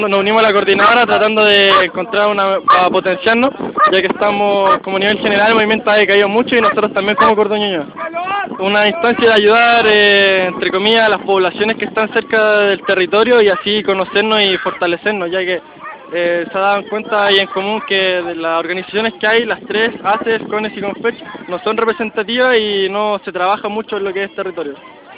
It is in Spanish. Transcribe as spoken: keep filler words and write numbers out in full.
Nos unimos a la coordinadora tratando de encontrar una para potenciarnos, ya que estamos como a nivel general el movimiento ha decaído mucho y nosotros también como Cordón Ñuñoa. Una instancia de ayudar, eh, entre comillas, a las poblaciones que están cerca del territorio y así conocernos y fortalecernos, ya que eh, se dan cuenta y en común que de las organizaciones que hay, las tres, A C E S, CONES y CONFECH, no son representativas y no se trabaja mucho en lo que es territorio.